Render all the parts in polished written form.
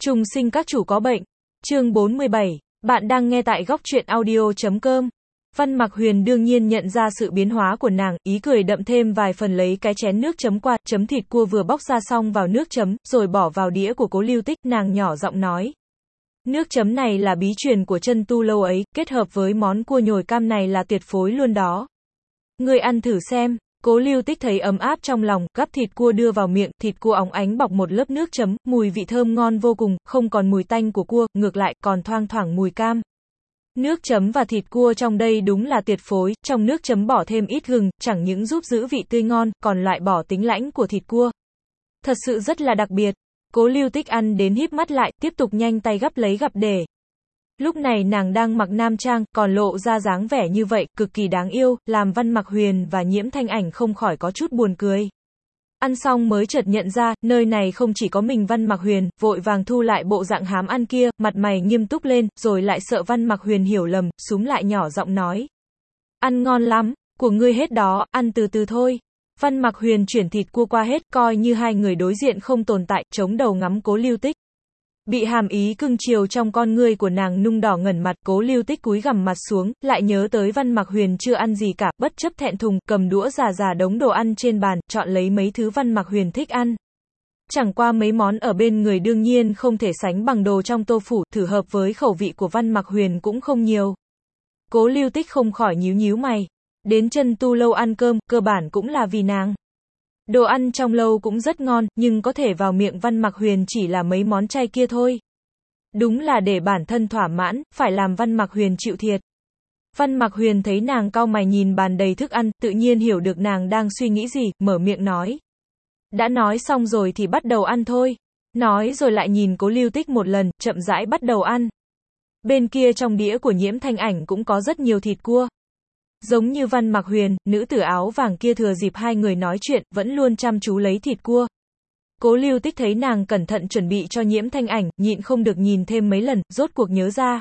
Trùng sinh các chủ có bệnh. Chương 47. Bạn đang nghe tại góc truyện audio.com. Văn Mặc Huyền đương nhiên nhận ra sự biến hóa của nàng, ý cười đậm thêm vài phần lấy cái chén nước chấm qua, chấm thịt cua vừa bóc ra xong vào nước chấm, rồi bỏ vào đĩa của Cố Lưu Tích, nàng nhỏ giọng nói. Nước chấm này là bí truyền của chân tu lâu ấy, kết hợp với món cua nhồi cam này là tuyệt phối luôn đó. Ngươi ăn thử xem. Cố Lưu Tích thấy ấm áp trong lòng, gắp thịt cua đưa vào miệng, thịt cua óng ánh bọc một lớp nước chấm, mùi vị thơm ngon vô cùng, không còn mùi tanh của cua, ngược lại còn thoang thoảng mùi cam. Nước chấm và thịt cua trong đây đúng là tuyệt phối, trong nước chấm bỏ thêm ít gừng, chẳng những giúp giữ vị tươi ngon, còn loại bỏ tính lãnh của thịt cua. Thật sự rất là đặc biệt. Cố Lưu Tích ăn đến híp mắt lại, tiếp tục nhanh tay gắp lấy gắp để. Lúc này nàng đang mặc nam trang, còn lộ ra dáng vẻ như vậy, cực kỳ đáng yêu, làm Văn Mặc Huyền và Nhiễm Thanh Ảnh không khỏi có chút buồn cười. Ăn xong mới chợt nhận ra, nơi này không chỉ có mình Văn Mặc Huyền, vội vàng thu lại bộ dạng hám ăn kia, mặt mày nghiêm túc lên, rồi lại sợ Văn Mặc Huyền hiểu lầm, súm lại nhỏ giọng nói. Ăn ngon lắm, của ngươi hết đó, ăn từ từ thôi. Văn Mặc Huyền chuyển thịt cua qua hết, coi như hai người đối diện không tồn tại, chống đầu ngắm Cố Lưu Tích. Bị hàm ý cưng chiều trong con ngươi của nàng nung đỏ ngẩn mặt, Cố Lưu Tích cúi gằm mặt xuống, lại nhớ tới Văn Mặc Huyền chưa ăn gì cả, bất chấp thẹn thùng, cầm đũa rà đống đồ ăn trên bàn, chọn lấy mấy thứ Văn Mặc Huyền thích ăn. Chẳng qua mấy món ở bên người đương nhiên không thể sánh bằng đồ trong tô phủ, thử hợp với khẩu vị của Văn Mặc Huyền cũng không nhiều. Cố Lưu Tích không khỏi nhíu mày. Đến chân tu lâu ăn cơm, cơ bản cũng là vì nàng. Đồ ăn trong lâu cũng rất ngon, nhưng có thể vào miệng Văn Mặc Huyền chỉ là mấy món chay kia thôi. Đúng là để bản thân thỏa mãn, phải làm Văn Mặc Huyền chịu thiệt. Văn Mặc Huyền thấy nàng cau mày nhìn bàn đầy thức ăn, tự nhiên hiểu được nàng đang suy nghĩ gì, mở miệng nói. Đã nói xong rồi thì bắt đầu ăn thôi. Nói rồi lại nhìn Cố Lưu Tích một lần, chậm rãi bắt đầu ăn. Bên kia trong đĩa của Nhiễm Thanh Ảnh cũng có rất nhiều thịt cua. Giống như Văn Mặc Huyền, nữ tử áo vàng kia thừa dịp hai người nói chuyện, vẫn luôn chăm chú lấy thịt cua. Cố Lưu Tích thấy nàng cẩn thận chuẩn bị cho Nhiễm Thanh Ảnh, nhịn không được nhìn thêm mấy lần, rốt cuộc nhớ ra.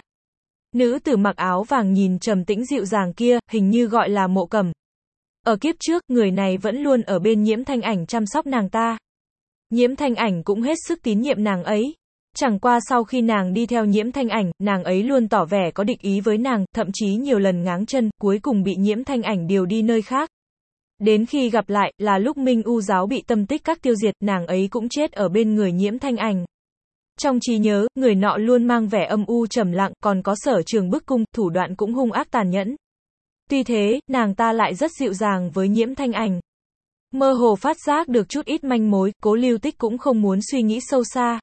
Nữ tử mặc áo vàng nhìn trầm tĩnh dịu dàng kia, hình như gọi là Mộ Cẩm. Ở kiếp trước, người này vẫn luôn ở bên Nhiễm Thanh Ảnh chăm sóc nàng ta. Nhiễm Thanh Ảnh cũng hết sức tín nhiệm nàng ấy. Chẳng qua sau khi nàng đi theo Nhiễm Thanh Ảnh, nàng ấy luôn tỏ vẻ có địch ý với nàng, thậm chí nhiều lần ngáng chân, cuối cùng bị Nhiễm Thanh Ảnh điều đi nơi khác. Đến khi gặp lại, là lúc Minh U giáo bị Tâm Tích Các tiêu diệt, nàng ấy cũng chết ở bên người Nhiễm Thanh Ảnh. Trong trí nhớ, người nọ luôn mang vẻ âm u trầm lặng, còn có sở trường bức cung, thủ đoạn cũng hung ác tàn nhẫn. Tuy thế, nàng ta lại rất dịu dàng với Nhiễm Thanh Ảnh. Mơ hồ phát giác được chút ít manh mối, Cố Lưu Tích cũng không muốn suy nghĩ sâu xa.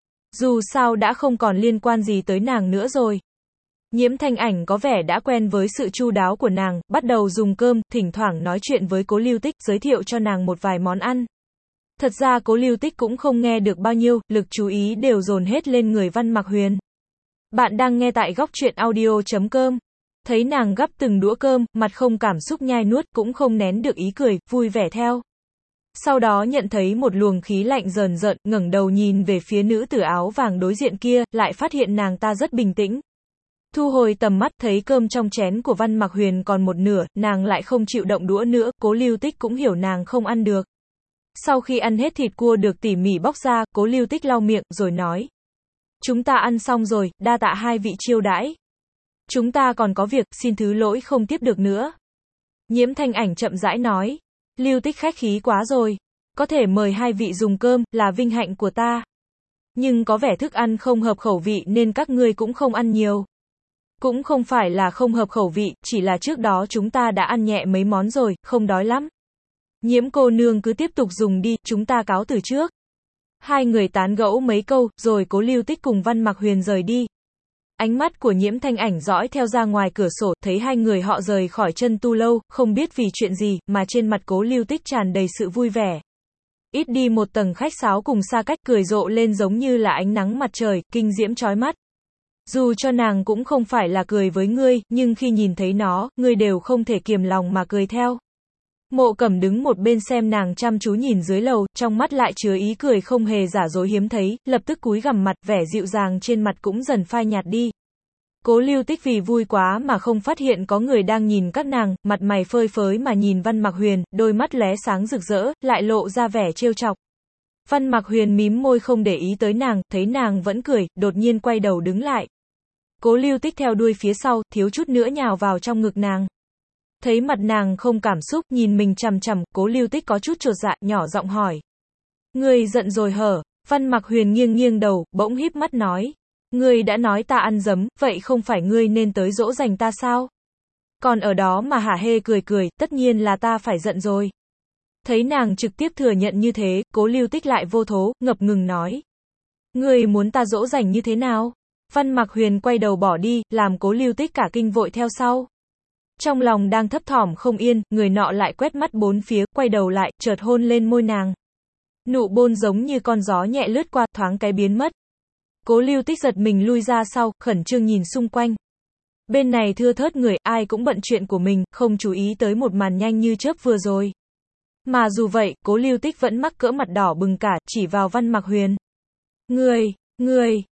Dù sao đã không còn liên quan gì tới nàng nữa rồi. Nhiễm Thanh Ảnh có vẻ đã quen với sự chu đáo của nàng, bắt đầu dùng cơm, thỉnh thoảng nói chuyện với Cố Lưu Tích, giới thiệu cho nàng một vài món ăn. Thật ra Cố Lưu Tích cũng không nghe được bao nhiêu, lực chú ý đều dồn hết lên người Văn Mặc Huyền. Bạn đang nghe tại góc truyện audio.com. Thấy nàng gắp từng đũa cơm, mặt không cảm xúc nhai nuốt, cũng không nén được ý cười, vui vẻ theo. Sau đó nhận thấy một luồng khí lạnh rờn rợn, ngẩng đầu nhìn về phía nữ tử áo vàng đối diện kia, lại phát hiện nàng ta rất bình tĩnh. Thu hồi tầm mắt, thấy cơm trong chén của Văn Mặc Huyền còn một nửa, nàng lại không chịu động đũa nữa, Cố Lưu Tích cũng hiểu nàng không ăn được. Sau khi ăn hết thịt cua được tỉ mỉ bóc ra, Cố Lưu Tích lau miệng, rồi nói. Chúng ta ăn xong rồi, đa tạ hai vị chiêu đãi. Chúng ta còn có việc, xin thứ lỗi không tiếp được nữa. Nhiễm Thanh Ảnh chậm rãi nói. Lưu Tích khách khí quá rồi. Có thể mời hai vị dùng cơm, là vinh hạnh của ta. Nhưng có vẻ thức ăn không hợp khẩu vị nên các ngươi cũng không ăn nhiều. Cũng không phải là không hợp khẩu vị, chỉ là trước đó chúng ta đã ăn nhẹ mấy món rồi, không đói lắm. Nhiễm cô nương cứ tiếp tục dùng đi, chúng ta cáo từ trước. Hai người tán gẫu mấy câu, rồi Cố Lưu Tích cùng Văn Mặc Huyền rời đi. Ánh mắt của Nhiễm Thanh Ảnh dõi theo ra ngoài cửa sổ, thấy hai người họ rời khỏi chân tu lâu, không biết vì chuyện gì, mà trên mặt Cố Lưu Tích tràn đầy sự vui vẻ. Ít đi một tầng khách sáo cùng xa cách, cười rộ lên giống như là ánh nắng mặt trời, kinh diễm chói mắt. Dù cho nàng cũng không phải là cười với ngươi, nhưng khi nhìn thấy nó, ngươi đều không thể kiềm lòng mà cười theo. Mộ Cẩm đứng một bên xem nàng chăm chú nhìn dưới lầu, trong mắt lại chứa ý cười không hề giả dối hiếm thấy, lập tức cúi gằm mặt, vẻ dịu dàng trên mặt cũng dần phai nhạt đi. Cố Lưu Tích vì vui quá mà không phát hiện có người đang nhìn các nàng, mặt mày phơi phới mà nhìn Văn Mặc Huyền, đôi mắt lóe sáng rực rỡ, lại lộ ra vẻ trêu chọc. Văn Mặc Huyền mím môi không để ý tới nàng, thấy nàng vẫn cười, đột nhiên quay đầu đứng lại. Cố Lưu Tích theo đuôi phía sau, thiếu chút nữa nhào vào trong ngực nàng. Thấy mặt nàng không cảm xúc, nhìn mình chằm chằm, Cố Lưu Tích có chút chột dạ, nhỏ giọng hỏi. Ngươi giận rồi hở? Văn Mặc Huyền nghiêng nghiêng đầu, bỗng híp mắt nói. Ngươi đã nói ta ăn dấm, vậy không phải ngươi nên tới dỗ dành ta sao? Còn ở đó mà hả hê cười cười, tất nhiên là ta phải giận rồi. Thấy nàng trực tiếp thừa nhận như thế, Cố Lưu Tích lại vô thố, ngập ngừng nói. Ngươi muốn ta dỗ dành như thế nào? Văn Mặc Huyền quay đầu bỏ đi, làm Cố Lưu Tích cả kinh vội theo sau. Trong lòng đang thấp thỏm không yên, người nọ lại quét mắt bốn phía, quay đầu lại, chợt hôn lên môi nàng. Nụ hôn giống như con gió nhẹ lướt qua, thoáng cái biến mất. Cố Lưu Tích giật mình lui ra sau, khẩn trương nhìn xung quanh. Bên này thưa thớt người, ai cũng bận chuyện của mình, không chú ý tới một màn nhanh như chớp vừa rồi. Mà dù vậy, Cố Lưu Tích vẫn mắc cỡ mặt đỏ bừng cả, chỉ vào Văn Mặc Huyền. Người,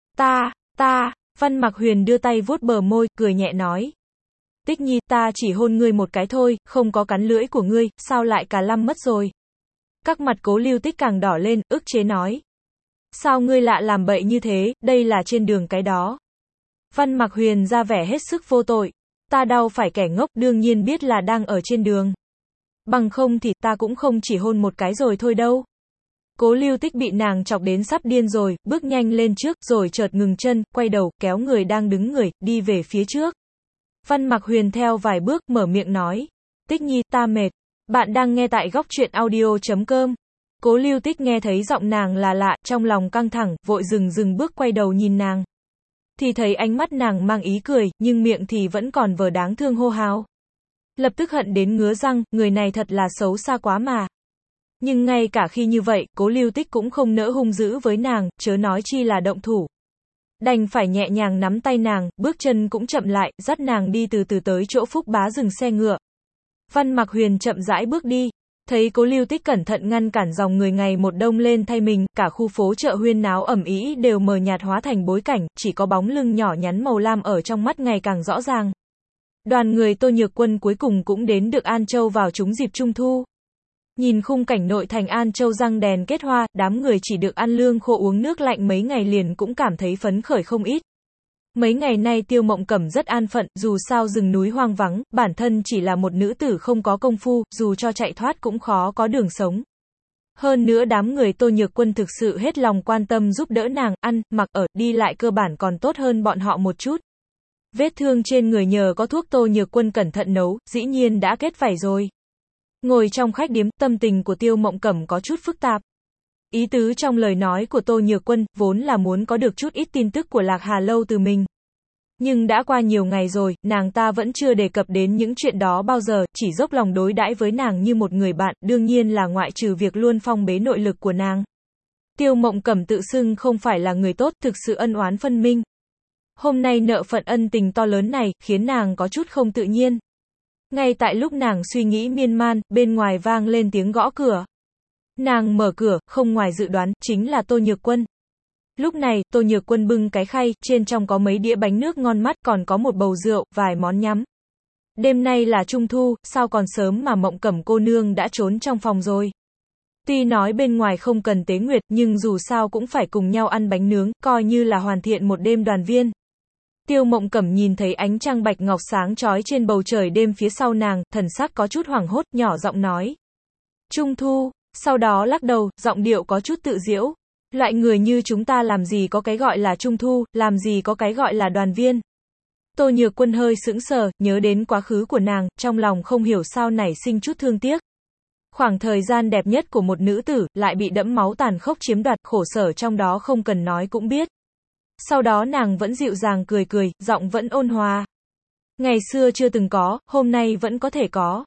ta, Văn Mặc Huyền đưa tay vuốt bờ môi, cười nhẹ nói. Tích Nhi, ta chỉ hôn ngươi một cái thôi, không có cắn lưỡi của ngươi, sao lại cả lăm mất rồi? Các mặt Cố Lưu Tích càng đỏ lên, ức chế nói. Sao ngươi lạ làm bậy như thế, đây là trên đường cái đó. Văn Mặc Huyền ra vẻ hết sức vô tội. Ta đau phải kẻ ngốc, đương nhiên biết là đang ở trên đường. Bằng không thì ta cũng không chỉ hôn một cái rồi thôi đâu. Cố Lưu Tích bị nàng chọc đến sắp điên rồi, bước nhanh lên trước, rồi chợt ngừng chân, quay đầu, kéo người đang đứng người, đi về phía trước. Văn Mặc Huyền theo vài bước, mở miệng nói. Tích Nhi, ta mệt. Bạn đang nghe tại góc truyện audio.com. Cố Lưu Tích nghe thấy giọng nàng là lạ, trong lòng căng thẳng, vội dừng bước quay đầu nhìn nàng. Thì thấy ánh mắt nàng mang ý cười, nhưng miệng thì vẫn còn vờ đáng thương hô hào. Lập tức hận đến ngứa răng, người này thật là xấu xa quá mà. Nhưng ngay cả khi như vậy, Cố Lưu Tích cũng không nỡ hung dữ với nàng, chớ nói chi là động thủ. Đành phải nhẹ nhàng nắm tay nàng, bước chân cũng chậm lại, dắt nàng đi từ từ tới chỗ Phúc Bá dừng xe ngựa. Văn Mặc Huyền chậm rãi bước đi. Thấy Cố Lưu Tích cẩn thận ngăn cản dòng người ngày một đông lên thay mình, cả khu phố chợ huyên náo ầm ĩ đều mờ nhạt hóa thành bối cảnh, chỉ có bóng lưng nhỏ nhắn màu lam ở trong mắt ngày càng rõ ràng. Đoàn người Tô Nhược Quân cuối cùng cũng đến được An Châu vào trúng dịp Trung Thu. Nhìn khung cảnh nội thành An Châu răng đèn kết hoa, đám người chỉ được ăn lương khô uống nước lạnh mấy ngày liền cũng cảm thấy phấn khởi không ít. Mấy ngày nay Tiêu Mộng Cẩm rất an phận, dù sao rừng núi hoang vắng, bản thân chỉ là một nữ tử không có công phu, dù cho chạy thoát cũng khó có đường sống. Hơn nữa đám người Tô Nhược Quân thực sự hết lòng quan tâm giúp đỡ nàng, ăn, mặc ở, đi lại cơ bản còn tốt hơn bọn họ một chút. Vết thương trên người nhờ có thuốc Tô Nhược Quân cẩn thận nấu, dĩ nhiên đã kết vảy rồi. Ngồi trong khách điếm, tâm tình của Tiêu Mộng Cẩm có chút phức tạp. Ý tứ trong lời nói của Tô Nhược Quân, vốn là muốn có được chút ít tin tức của Lạc Hà Lâu từ mình. Nhưng đã qua nhiều ngày rồi, nàng ta vẫn chưa đề cập đến những chuyện đó bao giờ, chỉ dốc lòng đối đãi với nàng như một người bạn, đương nhiên là ngoại trừ việc luôn phong bế nội lực của nàng. Tiêu Mộng Cẩm tự xưng không phải là người tốt, thực sự ân oán phân minh. Hôm nay nợ phận ân tình to lớn này, khiến nàng có chút không tự nhiên. Ngay tại lúc nàng suy nghĩ miên man, bên ngoài vang lên tiếng gõ cửa. Nàng mở cửa, không ngoài dự đoán, chính là Tô Nhược Quân. Lúc này, Tô Nhược Quân bưng cái khay, trên trong có mấy đĩa bánh nước ngon mắt, còn có một bầu rượu, vài món nhắm. Đêm nay là Trung Thu, sao còn sớm mà Mộng Cẩm cô nương đã trốn trong phòng rồi. Tuy nói bên ngoài không cần tế nguyệt, nhưng dù sao cũng phải cùng nhau ăn bánh nướng, coi như là hoàn thiện một đêm đoàn viên. Tiêu Mộng Cẩm nhìn thấy ánh trăng bạch ngọc sáng chói trên bầu trời đêm phía sau nàng, thần sắc có chút hoảng hốt, nhỏ giọng nói. Trung Thu, sau đó lắc đầu, giọng điệu có chút tự giễu. Loại người như chúng ta làm gì có cái gọi là Trung Thu, làm gì có cái gọi là đoàn viên. Tô Nhược Quân hơi sững sờ, nhớ đến quá khứ của nàng, trong lòng không hiểu sao nảy sinh chút thương tiếc. Khoảng thời gian đẹp nhất của một nữ tử, lại bị đẫm máu tàn khốc chiếm đoạt, khổ sở trong đó không cần nói cũng biết. Sau đó nàng vẫn dịu dàng cười cười, giọng vẫn ôn hòa. Ngày xưa chưa từng có, hôm nay vẫn có thể có.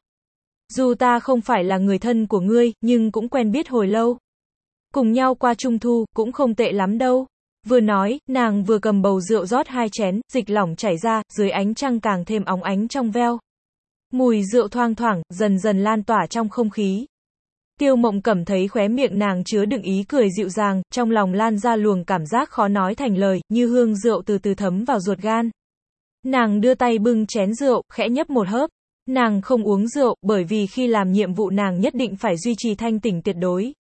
Dù ta không phải là người thân của ngươi, nhưng cũng quen biết hồi lâu. Cùng nhau qua Trung Thu, cũng không tệ lắm đâu. Vừa nói, nàng vừa cầm bầu rượu rót 2 chén, dịch lỏng chảy ra, dưới ánh trăng càng thêm óng ánh trong veo. Mùi rượu thoang thoảng, dần dần lan tỏa trong không khí. Tiêu Mộng Cẩm thấy khóe miệng nàng chứa đựng ý cười dịu dàng, trong lòng lan ra luồng cảm giác khó nói thành lời, như hương rượu từ từ thấm vào ruột gan. Nàng đưa tay bưng chén rượu, khẽ nhấp một hớp. Nàng không uống rượu, bởi vì khi làm nhiệm vụ nàng nhất định phải duy trì thanh tỉnh tuyệt đối.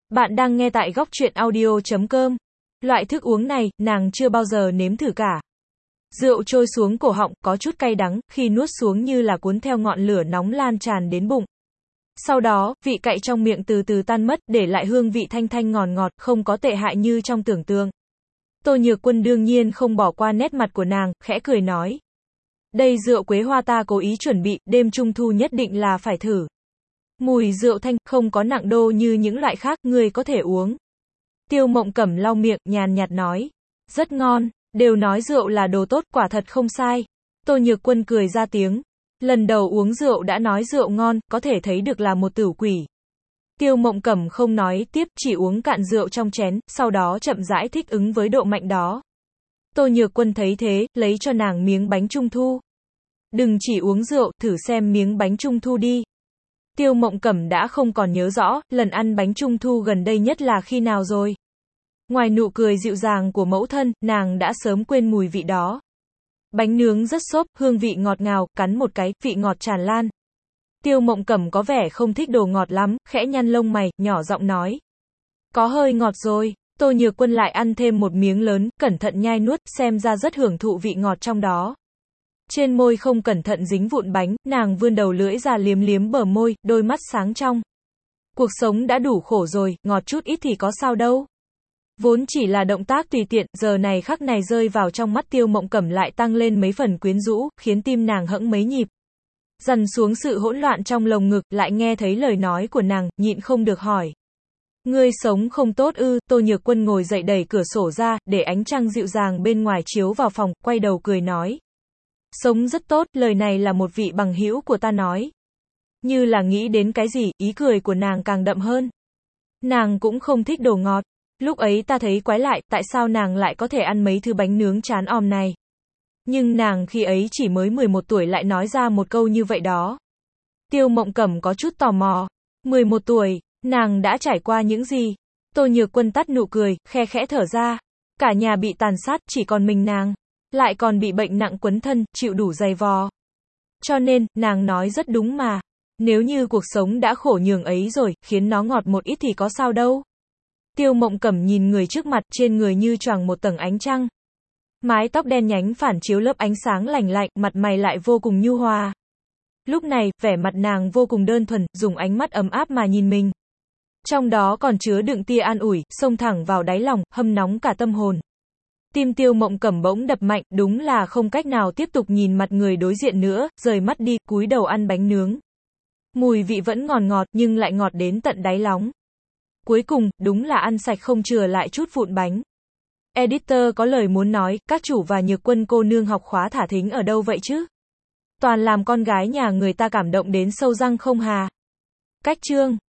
Bạn đang nghe tại góc truyện audio.com. Loại thức uống này, nàng chưa bao giờ nếm thử cả. Rượu trôi xuống cổ họng, có chút cay đắng, khi nuốt xuống như là cuốn theo ngọn lửa nóng lan tràn đến bụng. Sau đó, vị cay trong miệng từ từ tan mất, để lại hương vị thanh thanh ngọt ngọt, không có tệ hại như trong tưởng tượng. Tô Nhược Quân đương nhiên không bỏ qua nét mặt của nàng, khẽ cười nói. Đây rượu quế hoa ta cố ý chuẩn bị, đêm trung thu nhất định là phải thử. Mùi rượu thanh, không có nặng đô như những loại khác, ngươi có thể uống. Tiêu Mộng Cẩm lau miệng, nhàn nhạt nói. Rất ngon, đều nói rượu là đồ tốt, quả thật không sai. Tô Nhược Quân cười ra tiếng. Lần đầu uống rượu đã nói rượu ngon, có thể thấy được là một tửu quỷ. Tiêu Mộng Cẩm không nói tiếp, chỉ uống cạn rượu trong chén, sau đó chậm rãi thích ứng với độ mạnh đó. Tô Nhược Quân thấy thế, lấy cho nàng miếng bánh trung thu. Đừng chỉ uống rượu, thử xem miếng bánh trung thu đi. Tiêu Mộng Cẩm đã không còn nhớ rõ, lần ăn bánh trung thu gần đây nhất là khi nào rồi. Ngoài nụ cười dịu dàng của mẫu thân, nàng đã sớm quên mùi vị đó. Bánh nướng rất xốp, hương vị ngọt ngào, cắn một cái, vị ngọt tràn lan. Tiêu Mộng Cẩm có vẻ không thích đồ ngọt lắm, khẽ nhăn lông mày, nhỏ giọng nói. Có hơi ngọt rồi. Tô Nhược Quân lại ăn thêm một miếng lớn, cẩn thận nhai nuốt, xem ra rất hưởng thụ vị ngọt trong đó. Trên môi không cẩn thận dính vụn bánh, nàng vươn đầu lưỡi ra liếm liếm bờ môi, đôi mắt sáng trong. Cuộc sống đã đủ khổ rồi, ngọt chút ít thì có sao đâu. Vốn chỉ là động tác tùy tiện, giờ này khắc này rơi vào trong mắt Tiêu Mộng Cẩm lại tăng lên mấy phần quyến rũ, khiến tim nàng hẫng mấy nhịp. Dần xuống sự hỗn loạn trong lồng ngực, lại nghe thấy lời nói của nàng, nhịn không được hỏi. Ngươi sống không tốt ư? Tô Nhược Quân ngồi dậy đẩy cửa sổ ra, để ánh trăng dịu dàng bên ngoài chiếu vào phòng, quay đầu cười nói. Sống rất tốt, lời này là một vị bằng hữu của ta nói. Như là nghĩ đến cái gì, ý cười của nàng càng đậm hơn. Nàng cũng không thích đồ ngọt. Lúc ấy ta thấy quái lại, tại sao nàng lại có thể ăn mấy thứ bánh nướng chán òm này. Nhưng nàng khi ấy chỉ mới 11 tuổi lại nói ra một câu như vậy đó. Tiêu Mộng Cẩm có chút tò mò. 11 tuổi, nàng đã trải qua những gì? Tô Nhược Quân tắt nụ cười, khe khẽ thở ra. Cả nhà bị tàn sát, chỉ còn mình nàng. Lại còn bị bệnh nặng quấn thân, chịu đủ dày vò. Cho nên, nàng nói rất đúng mà. Nếu như cuộc sống đã khổ nhường ấy rồi, khiến nó ngọt một ít thì có sao đâu. Tiêu Mộng Cẩm nhìn người trước mặt, trên người như choàng một tầng ánh trăng. Mái tóc đen nhánh phản chiếu lớp ánh sáng lành lạnh, mặt mày lại vô cùng nhu hòa. Lúc này, vẻ mặt nàng vô cùng đơn thuần, dùng ánh mắt ấm áp mà nhìn mình. Trong đó còn chứa đựng tia an ủi, xông thẳng vào đáy lòng, hâm nóng cả tâm hồn. Tim Tiêu Mộng Cẩm bỗng đập mạnh, đúng là không cách nào tiếp tục nhìn mặt người đối diện nữa, rời mắt đi, cúi đầu ăn bánh nướng. Mùi vị vẫn ngọt ngọt, nhưng lại ngọt đến tận đáy lòng. Cuối cùng, đúng là ăn sạch không chừa lại chút vụn bánh. Editor có lời muốn nói, các chủ và Nhược Quân cô nương học khóa thả thính ở đâu vậy chứ? Toàn làm con gái nhà người ta cảm động đến sâu răng không hà. Cách chương